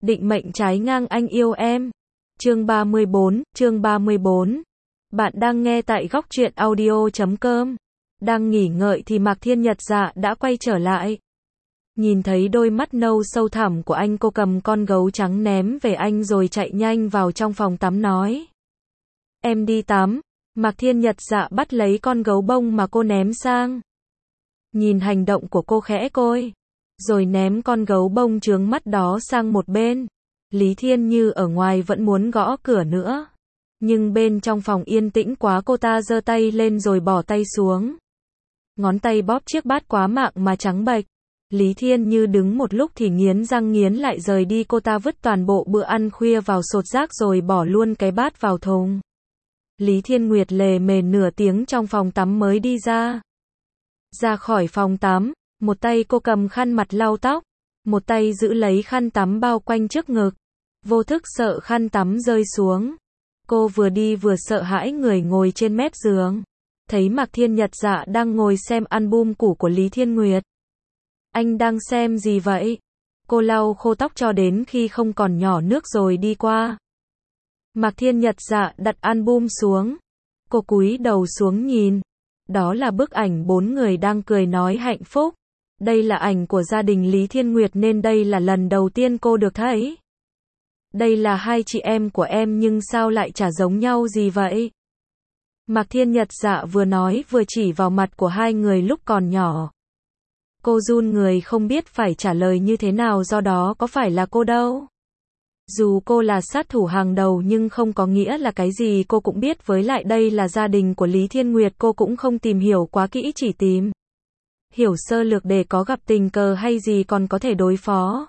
Định mệnh trái ngang anh yêu em. Chương 34. Bạn đang nghe tại góc truyện audio.com. Đang nghỉ ngợi thì Mạc Thiên Nhật Dạ đã quay trở lại. Nhìn thấy đôi mắt nâu sâu thẳm của anh, cô cầm con gấu trắng ném về anh rồi chạy nhanh vào trong phòng tắm nói. Em đi tắm. Mạc Thiên Nhật Dạ bắt lấy con gấu bông mà cô ném sang. Nhìn hành động của cô khẽ côi, rồi ném con gấu bông chướng mắt đó sang một bên. Lý Thiên Như ở ngoài vẫn muốn gõ cửa nữa, nhưng bên trong phòng yên tĩnh quá, cô ta giơ tay lên rồi bỏ tay xuống. Ngón tay bóp chiếc bát quá mạng mà trắng bệch. Lý Thiên Như đứng một lúc thì nghiến răng nghiến lại rời đi. Cô ta vứt toàn bộ bữa ăn khuya vào sọt rác rồi bỏ luôn cái bát vào thùng. Lý Thiên Nguyệt lề mề nửa tiếng trong phòng tắm mới đi ra. Ra khỏi phòng tắm, một tay cô cầm khăn mặt lau tóc, một tay giữ lấy khăn tắm bao quanh trước ngực. Vô thức sợ khăn tắm rơi xuống. Cô vừa đi vừa sợ hãi người ngồi trên mép giường. Thấy Mạc Thiên Nhật Dạ đang ngồi xem album cũ của Lý Thiên Nguyệt. Anh đang xem gì vậy? Cô lau khô tóc cho đến khi không còn nhỏ nước rồi đi qua. Mạc Thiên Nhật Dạ đặt album xuống. Cô cúi đầu xuống nhìn. Đó là bức ảnh 4 người đang cười nói hạnh phúc. Đây là ảnh của gia đình Lý Thiên Nguyệt nên đây là lần đầu tiên cô được thấy. Đây là hai chị em của em nhưng sao lại chả giống nhau gì vậy? Mạc Thiên Nhật Dạ vừa nói vừa chỉ vào mặt của hai người lúc còn nhỏ. Cô run người không biết phải trả lời như thế nào, do đó có phải là cô đâu. Dù cô là sát thủ hàng đầu nhưng không có nghĩa là cái gì cô cũng biết, với lại đây là gia đình của Lý Thiên Nguyệt, cô cũng không tìm hiểu quá kỹ, chỉ tìm hiểu sơ lược để có gặp tình cờ hay gì còn có thể đối phó.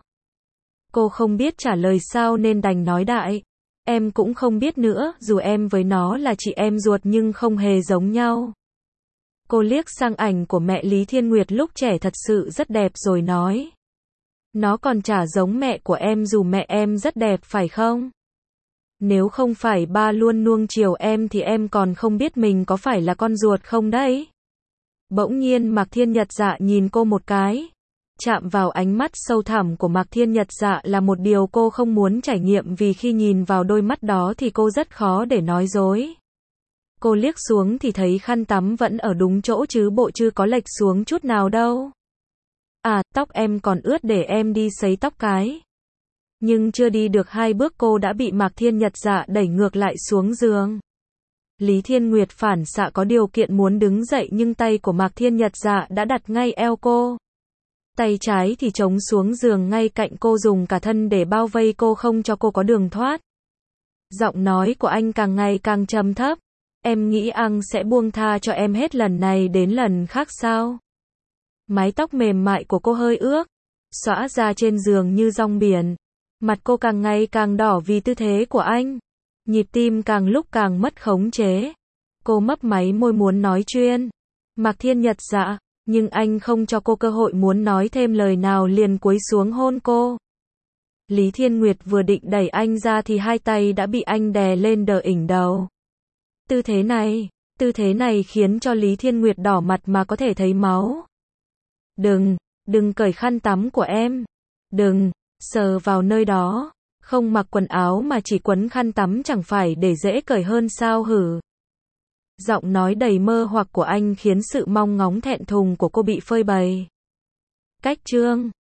Cô không biết trả lời sao nên đành nói đại. Em cũng không biết nữa, dù em với nó là chị em ruột nhưng không hề giống nhau. Cô liếc sang ảnh của mẹ Lý Thiên Nguyệt lúc trẻ thật sự rất đẹp rồi nói. Nó còn chả giống mẹ của em dù mẹ em rất đẹp phải không? Nếu không phải ba luôn nuông chiều em thì em còn không biết mình có phải là con ruột không đấy. Bỗng nhiên Mạc Thiên Nhật Dạ nhìn cô một cái. Chạm vào ánh mắt sâu thẳm của Mạc Thiên Nhật Dạ là một điều cô không muốn trải nghiệm, vì khi nhìn vào đôi mắt đó thì cô rất khó để nói dối. Cô liếc xuống thì thấy khăn tắm vẫn ở đúng chỗ chứ bộ chưa có lệch xuống chút nào đâu. À, tóc em còn ướt, để em đi sấy tóc cái. Nhưng chưa đi được 2 bước cô đã bị Mạc Thiên Nhật Dạ đẩy ngược lại xuống giường. Lý Thiên Nguyệt phản xạ có điều kiện muốn đứng dậy nhưng tay của Mạc Thiên Nhật Dạ đã đặt ngay eo cô. Tay trái thì chống xuống giường ngay cạnh cô, dùng cả thân để bao vây cô không cho cô có đường thoát. Giọng nói của anh càng ngày càng trầm thấp. Em nghĩ anh sẽ buông tha cho em hết lần này đến lần khác sao? Mái tóc mềm mại của cô hơi ướt, xõa ra trên giường như rong biển. Mặt cô càng ngày càng đỏ vì tư thế của anh. Nhịp tim càng lúc càng mất khống chế. Cô mấp máy môi muốn nói chuyện. Mạc Thiên Nhật Dạ, nhưng anh không cho cô cơ hội muốn nói thêm lời nào, liền cúi xuống hôn cô. Lý Thiên Nguyệt vừa định đẩy anh ra thì hai tay đã bị anh đè lên đỡ ỉnh đầu. Tư thế này khiến cho Lý Thiên Nguyệt đỏ mặt mà có thể thấy máu. Đừng cởi khăn tắm của em. Đừng, sờ vào nơi đó. Không mặc quần áo mà chỉ quấn khăn tắm chẳng phải để dễ cởi hơn sao hử? Giọng nói đầy mơ hoặc của anh khiến sự mong ngóng thẹn thùng của cô bị phơi bày. Cách chương